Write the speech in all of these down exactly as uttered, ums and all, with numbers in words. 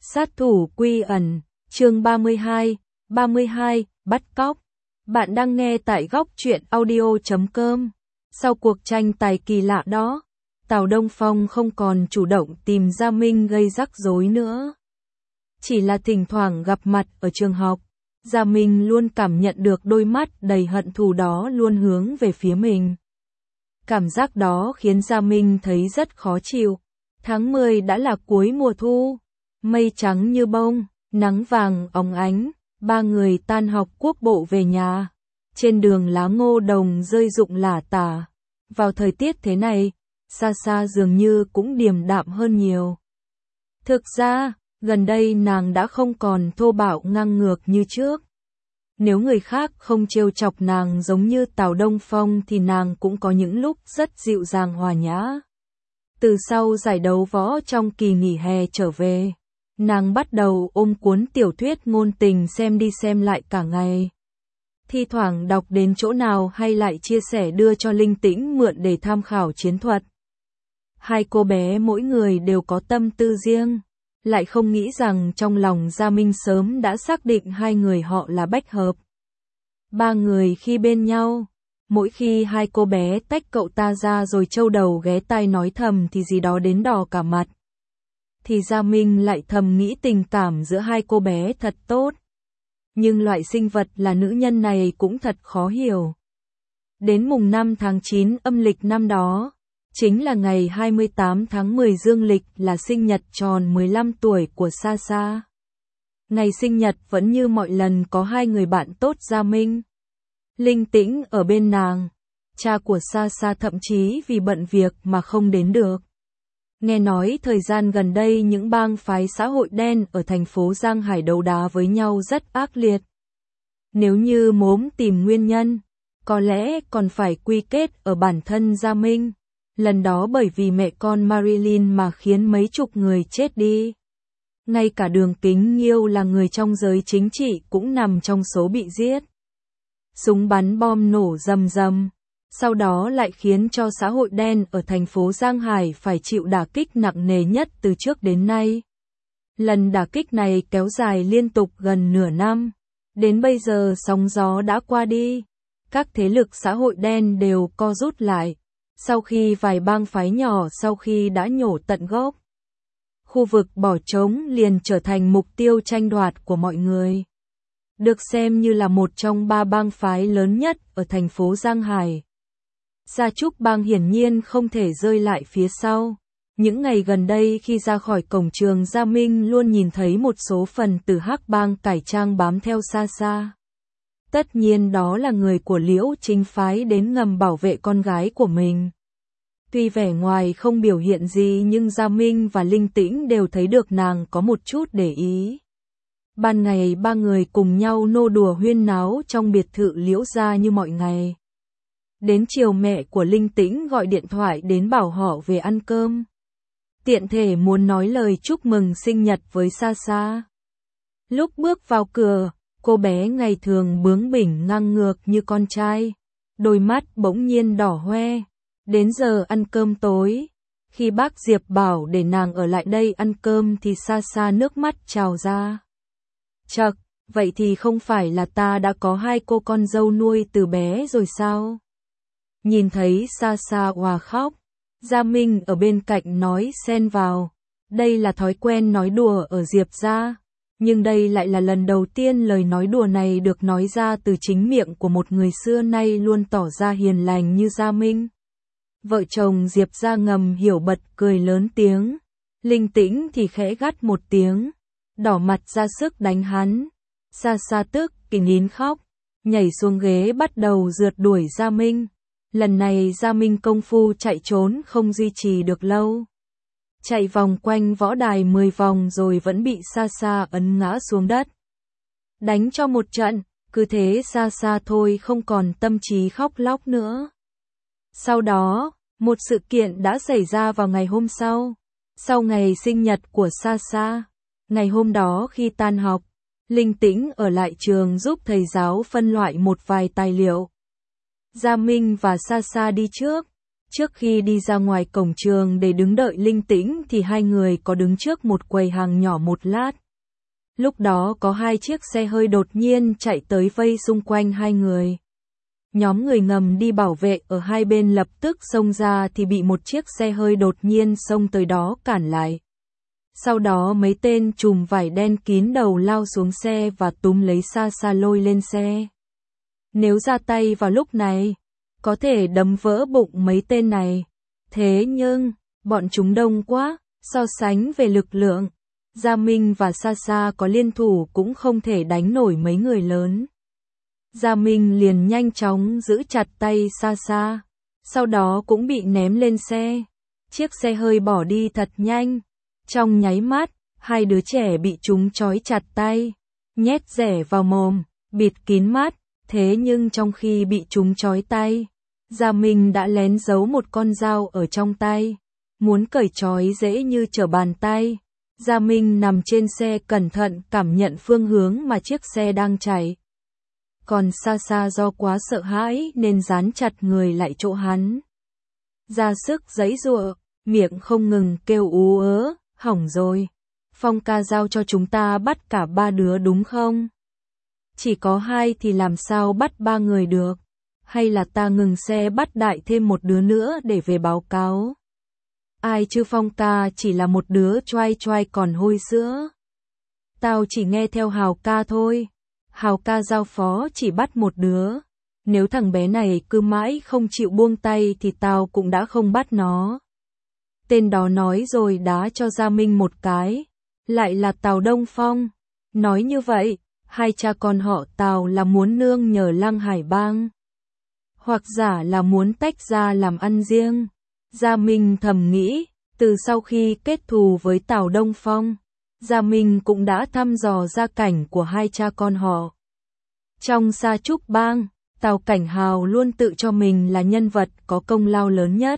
Sát thủ quy ẩn, chương ba mươi hai, ba mươi hai, bắt cóc. Bạn đang nghe tại góc truyện audio chấm com. Sau cuộc tranh tài kỳ lạ đó, Tào Đông Phong không còn chủ động tìm Gia Minh gây rắc rối nữa. Chỉ là thỉnh thoảng gặp mặt ở trường học, Gia Minh luôn cảm nhận được đôi mắt đầy hận thù đó luôn hướng về phía mình. Cảm giác đó khiến Gia Minh thấy rất khó chịu. Tháng mười đã là cuối mùa thu, mây trắng như bông, nắng vàng óng ánh, ba người tan học quốc bộ về nhà. Trên đường lá ngô đồng rơi rụng lả tả. Vào thời tiết thế này, Sa Sa dường như cũng điềm đạm hơn nhiều. Thực ra, gần đây nàng đã không còn thô bạo ngang ngược như trước. Nếu người khác không trêu chọc nàng giống như Tào Đông Phong thì nàng cũng có những lúc rất dịu dàng hòa nhã. Từ sau giải đấu võ trong kỳ nghỉ hè trở về, nàng bắt đầu ôm cuốn tiểu thuyết ngôn tình xem đi xem lại cả ngày. Thi thoảng đọc đến chỗ nào hay lại chia sẻ đưa cho Linh Tĩnh mượn để tham khảo chiến thuật. Hai cô bé mỗi người đều có tâm tư riêng, lại không nghĩ rằng trong lòng Gia Minh sớm đã xác định hai người họ là bách hợp. Ba người khi bên nhau, mỗi khi hai cô bé tách cậu ta ra rồi trâu đầu ghé tai nói thầm thì gì đó đến đỏ cả mặt. Thì Gia Minh lại thầm nghĩ tình cảm giữa hai cô bé thật tốt. Nhưng loại sinh vật là nữ nhân này cũng thật khó hiểu. Đến mùng năm tháng chín âm lịch năm đó, chính là ngày hai mươi tám tháng mười dương lịch là sinh nhật tròn mười lăm tuổi của Sa Sa. Ngày sinh nhật vẫn như mọi lần có hai người bạn tốt Gia Minh. Linh Tĩnh ở bên nàng, cha của Sa Sa thậm chí vì bận việc mà không đến được. Nghe nói thời gian gần đây những bang phái xã hội đen ở thành phố Giang Hải đấu đá với nhau rất ác liệt. Nếu như mốm tìm nguyên nhân, có lẽ còn phải quy kết ở bản thân Gia Minh. Lần đó bởi vì mẹ con Marilyn mà khiến mấy chục người chết đi. Ngay cả Đường Kính Nhiêu là người trong giới chính trị cũng nằm trong số bị giết. Súng bắn bom nổ rầm rầm. Sau đó lại khiến cho xã hội đen ở thành phố Giang Hải phải chịu đả kích nặng nề nhất từ trước đến nay. Lần đả kích này kéo dài liên tục gần nửa năm. Đến bây giờ sóng gió đã qua đi. Các thế lực xã hội đen đều co rút lại. Sau khi vài bang phái nhỏ sau khi đã nhổ tận gốc, khu vực bỏ trống liền trở thành mục tiêu tranh đoạt của mọi người. Được xem như là một trong ba bang phái lớn nhất ở thành phố Giang Hải. Gia Trúc bang hiển nhiên không thể rơi lại phía sau. Những ngày gần đây khi ra khỏi cổng trường Gia Minh luôn nhìn thấy một số phần tử Hắc bang cải trang bám theo Sa Sa. Tất nhiên đó là người của Liễu Chính phái đến ngầm bảo vệ con gái của mình. Tuy vẻ ngoài không biểu hiện gì nhưng Gia Minh và Linh Tĩnh đều thấy được nàng có một chút để ý. Ban ngày ba người cùng nhau nô đùa huyên náo trong biệt thự Liễu gia như mọi ngày. Đến chiều mẹ của Linh Tĩnh gọi điện thoại đến bảo họ về ăn cơm. Tiện thể muốn nói lời chúc mừng sinh nhật với Sa Sa. Lúc bước vào cửa, cô bé ngày thường bướng bỉnh ngang ngược như con trai, đôi mắt bỗng nhiên đỏ hoe. Đến giờ ăn cơm tối, khi bác Diệp bảo để nàng ở lại đây ăn cơm thì Sa Sa nước mắt trào ra. Chậc, vậy thì không phải là ta đã có hai cô con dâu nuôi từ bé rồi sao? Nhìn thấy Sa Sa òa khóc, Gia Minh ở bên cạnh nói xen vào, đây là thói quen nói đùa ở Diệp gia. Nhưng đây lại là lần đầu tiên lời nói đùa này được nói ra từ chính miệng của một người xưa nay luôn tỏ ra hiền lành như Gia Minh. Vợ chồng Diệp gia ngầm hiểu bật cười lớn tiếng. Linh Tĩnh thì khẽ gắt một tiếng, đỏ mặt ra sức đánh hắn. Sa Sa tức kỳ nín khóc, nhảy xuống ghế bắt đầu rượt đuổi Gia Minh. Lần này Gia Minh công phu chạy trốn không duy trì được lâu. Chạy vòng quanh võ đài mười vòng rồi vẫn bị Sa Sa ấn ngã xuống đất. Đánh cho một trận, cứ thế Sa Sa thôi không còn tâm trí khóc lóc nữa. Sau đó, một sự kiện đã xảy ra vào ngày hôm sau. Sau ngày sinh nhật của Sa Sa, ngày hôm đó khi tan học, Linh Tĩnh ở lại trường giúp thầy giáo phân loại một vài tài liệu. Gia Minh và Sa Sa đi trước. Trước khi đi ra ngoài cổng trường để đứng đợi Linh Tĩnh thì hai người có đứng trước một quầy hàng nhỏ một lát. Lúc đó có hai chiếc xe hơi đột nhiên chạy tới vây xung quanh hai người. Nhóm người ngầm đi bảo vệ ở hai bên lập tức xông ra thì bị một chiếc xe hơi đột nhiên xông tới đó cản lại. Sau đó mấy tên trùm vải đen kín đầu lao xuống xe và túm lấy Sa Sa lôi lên xe. Nếu ra tay vào lúc này, có thể đấm vỡ bụng mấy tên này. Thế nhưng, bọn chúng đông quá, so sánh về lực lượng, Gia Minh và Sa Sa có liên thủ cũng không thể đánh nổi mấy người lớn. Gia Minh liền nhanh chóng giữ chặt tay Sa Sa, sau đó cũng bị ném lên xe. Chiếc xe hơi bỏ đi thật nhanh. Trong nháy mắt, hai đứa trẻ bị chúng trói chặt tay, nhét rẻ vào mồm, bịt kín mắt. Thế nhưng trong khi bị chúng trói tay, Gia Minh đã lén giấu một con dao ở trong tay. Muốn cởi trói dễ như trở bàn tay. Gia Minh nằm trên xe cẩn thận cảm nhận phương hướng mà chiếc xe đang chạy. Còn Sa Sa do quá sợ hãi nên dán chặt người lại chỗ hắn. Ra sức giãy giụa, miệng không ngừng kêu ú ớ, hỏng rồi. Phong ca giao cho chúng ta bắt cả ba đứa đúng không? Chỉ có hai thì làm sao bắt ba người được? Hay là ta ngừng xe bắt đại thêm một đứa nữa để về báo cáo? Ai chứ Phong ca chỉ là một đứa choai choai còn hôi sữa. Tao chỉ nghe theo Hào ca thôi. Hào ca giao phó chỉ bắt một đứa. Nếu thằng bé này cứ mãi không chịu buông tay thì tao cũng đã không bắt nó. Tên đó nói rồi đá cho Gia Minh một cái. Lại là Tào Đông Phong. Nói như vậy, hai cha con họ Tào là muốn nương nhờ Lăng Hải Bang. Hoặc giả là muốn tách ra làm ăn riêng. Gia Minh thầm nghĩ, từ sau khi kết thù với Tào Đông Phong, Gia Minh cũng đã thăm dò gia cảnh của hai cha con họ. Trong Sa Trúc Bang, Tào Cảnh Hào luôn tự cho mình là nhân vật có công lao lớn nhất.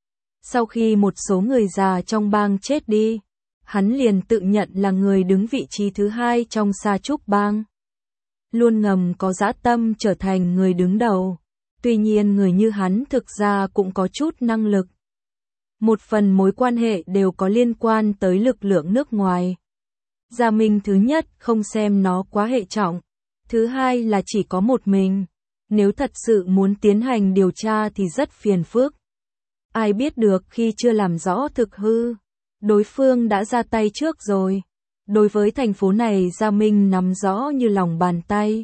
Sau khi một số người già trong bang chết đi, hắn liền tự nhận là người đứng vị trí thứ hai trong Sa Trúc Bang. Luôn ngầm có dã tâm trở thành người đứng đầu. Tuy nhiên người như hắn thực ra cũng có chút năng lực. Một phần mối quan hệ đều có liên quan tới lực lượng nước ngoài. Gia Minh thứ nhất không xem nó quá hệ trọng. Thứ hai là chỉ có một mình. Nếu thật sự muốn tiến hành điều tra thì rất phiền phức. Ai biết được khi chưa làm rõ thực hư. Đối phương đã ra tay trước rồi. Đối với thành phố này Gia Minh nắm rõ như lòng bàn tay.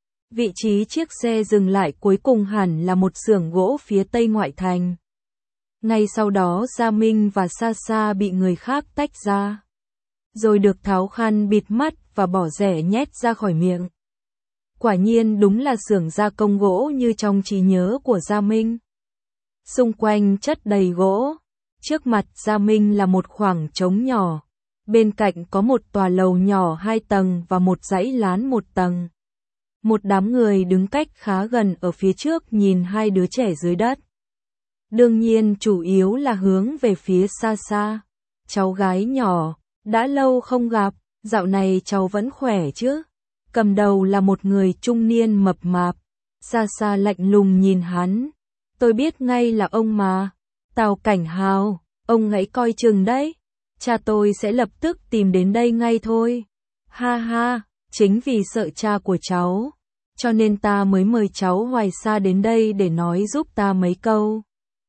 Vị trí chiếc xe dừng lại cuối cùng hẳn là một xưởng gỗ phía tây ngoại thành. Ngay sau đó Gia Minh và Sa Sa bị người khác tách ra. Rồi được tháo khăn bịt mắt và bỏ rẻ nhét ra khỏi miệng. Quả nhiên đúng là xưởng gia công gỗ như trong trí nhớ của Gia Minh. Xung quanh chất đầy gỗ. Trước mặt Gia Minh là một khoảng trống nhỏ. Bên cạnh có một tòa lầu nhỏ hai tầng và một dãy lán một tầng. Một đám người đứng cách khá gần ở phía trước nhìn hai đứa trẻ dưới đất. Đương nhiên chủ yếu là hướng về phía Sa Sa. Cháu gái nhỏ, đã lâu không gặp, dạo này cháu vẫn khỏe chứ? Cầm đầu là một người trung niên mập mạp. Sa Sa lạnh lùng nhìn hắn. Tôi biết ngay là ông mà. Tào Cảnh Hào, ông hãy coi chừng đấy. Cha tôi sẽ lập tức tìm đến đây ngay thôi. Ha ha, chính vì sợ cha của cháu, cho nên ta mới mời cháu Hoài Sa đến đây để nói giúp ta mấy câu.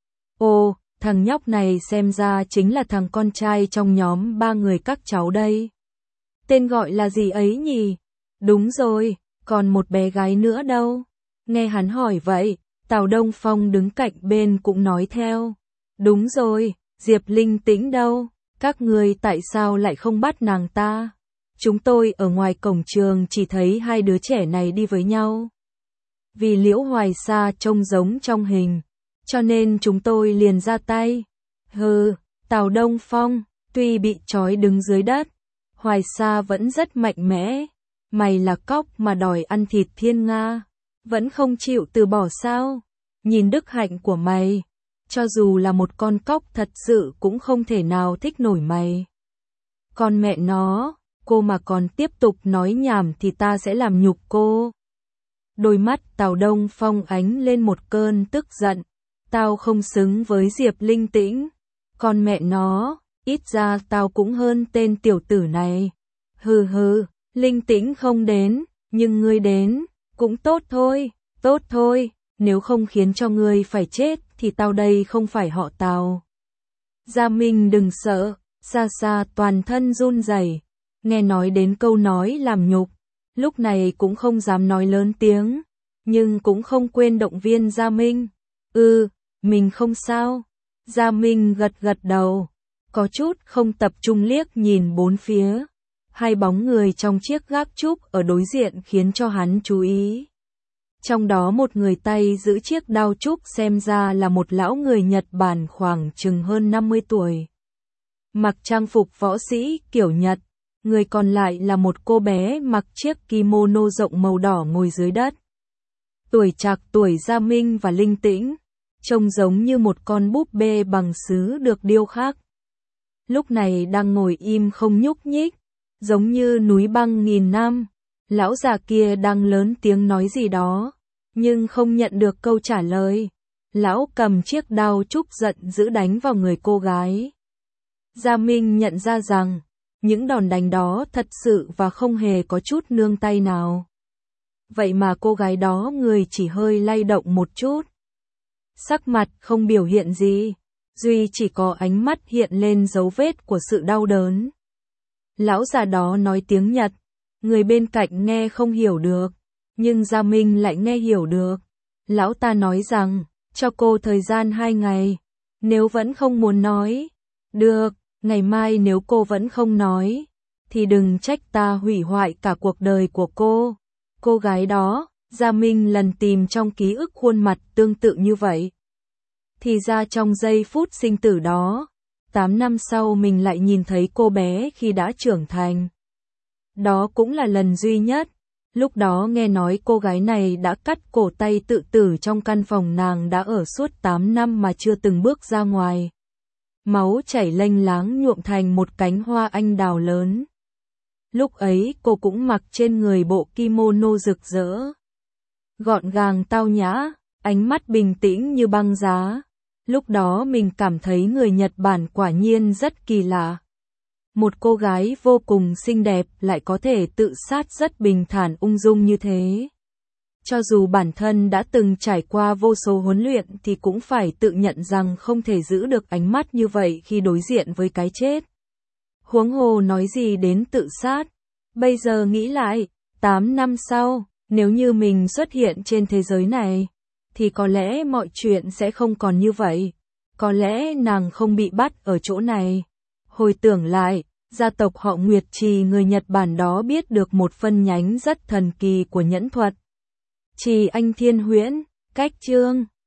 Ồ, thằng nhóc này xem ra chính là thằng con trai trong nhóm ba người các cháu đây. Tên gọi là gì ấy nhỉ? Đúng rồi, còn một bé gái nữa đâu? Nghe hắn hỏi vậy, Tào Đông Phong đứng cạnh bên cũng nói theo. Đúng rồi, Diệp Linh Tĩnh đâu? Các người tại sao lại không bắt nàng ta? Chúng tôi ở ngoài cổng trường chỉ thấy hai đứa trẻ này đi với nhau. Vì Liễu Hoài Sa trông giống trong hình, cho nên chúng tôi liền ra tay. Hừ, Tào Đông Phong, tuy bị trói đứng dưới đất, Hoài Sa vẫn rất mạnh mẽ. Mày là cóc mà đòi ăn thịt thiên nga, vẫn không chịu từ bỏ sao? Nhìn đức hạnh của mày, cho dù là một con cóc thật sự cũng không thể nào thích nổi mày. Con mẹ nó, cô mà còn tiếp tục nói nhảm thì ta sẽ làm nhục cô. Đôi mắt Tào Đông Phong ánh lên một cơn tức giận. Tao không xứng với Diệp Linh Tĩnh. Con mẹ nó, ít ra tao cũng hơn tên tiểu tử này. Hừ hừ, Linh Tĩnh không đến, nhưng ngươi đến, cũng tốt thôi, tốt thôi, nếu không khiến cho ngươi phải chết thì tao đây không phải họ Tào. Gia Minh đừng sợ, xa xa toàn thân run rẩy, nghe nói đến câu nói làm nhục, lúc này cũng không dám nói lớn tiếng, nhưng cũng không quên động viên Gia Minh. Ừ, mình không sao. Gia Minh gật gật đầu, có chút không tập trung liếc nhìn bốn phía. Hai bóng người trong chiếc gác trúc ở đối diện khiến cho hắn chú ý. Trong đó một người tay giữ chiếc đao trúc xem ra là một lão người Nhật Bản khoảng chừng hơn năm mươi tuổi. Mặc trang phục võ sĩ kiểu Nhật, người còn lại là một cô bé mặc chiếc kimono rộng màu đỏ ngồi dưới đất. Tuổi trạc tuổi Gia Minh và Linh Tĩnh, trông giống như một con búp bê bằng sứ được điêu khắc. Lúc này đang ngồi im không nhúc nhích, giống như núi băng nghìn năm. Lão già kia đang lớn tiếng nói gì đó, nhưng không nhận được câu trả lời. Lão cầm chiếc đao trúc giận dữ đánh vào người cô gái. Gia Minh nhận ra rằng, những đòn đánh đó thật sự và không hề có chút nương tay nào. Vậy mà cô gái đó người chỉ hơi lay động một chút. Sắc mặt không biểu hiện gì, duy chỉ có ánh mắt hiện lên dấu vết của sự đau đớn. Lão già đó nói tiếng Nhật, người bên cạnh nghe không hiểu được, nhưng Gia Minh lại nghe hiểu được. Lão ta nói rằng, cho cô thời gian hai ngày, nếu vẫn không muốn nói. Được, ngày mai nếu cô vẫn không nói, thì đừng trách ta hủy hoại cả cuộc đời của cô. Cô gái đó, Gia Minh lần tìm trong ký ức khuôn mặt tương tự như vậy. Thì ra trong giây phút sinh tử đó, tám năm sau mình lại nhìn thấy cô bé khi đã trưởng thành. Đó cũng là lần duy nhất. Lúc đó nghe nói cô gái này đã cắt cổ tay tự tử trong căn phòng nàng đã ở suốt tám năm mà chưa từng bước ra ngoài. Máu chảy lênh láng nhuộm thành một cánh hoa anh đào lớn. Lúc ấy cô cũng mặc trên người bộ kimono rực rỡ. Gọn gàng tao nhã, ánh mắt bình tĩnh như băng giá. Lúc đó mình cảm thấy người Nhật Bản quả nhiên rất kỳ lạ. Một cô gái vô cùng xinh đẹp lại có thể tự sát rất bình thản ung dung như thế. Cho dù bản thân đã từng trải qua vô số huấn luyện thì cũng phải tự nhận rằng không thể giữ được ánh mắt như vậy khi đối diện với cái chết. Huống hồ nói gì đến tự sát. Bây giờ nghĩ lại, tám năm sau, nếu như mình xuất hiện trên thế giới này, thì có lẽ mọi chuyện sẽ không còn như vậy. Có lẽ nàng không bị bắt ở chỗ này. Hồi tưởng lại, gia tộc họ Nguyệt Trì người Nhật Bản đó biết được một phân nhánh rất thần kỳ của nhẫn thuật. Trì Anh Thiên Huyễn, cách chương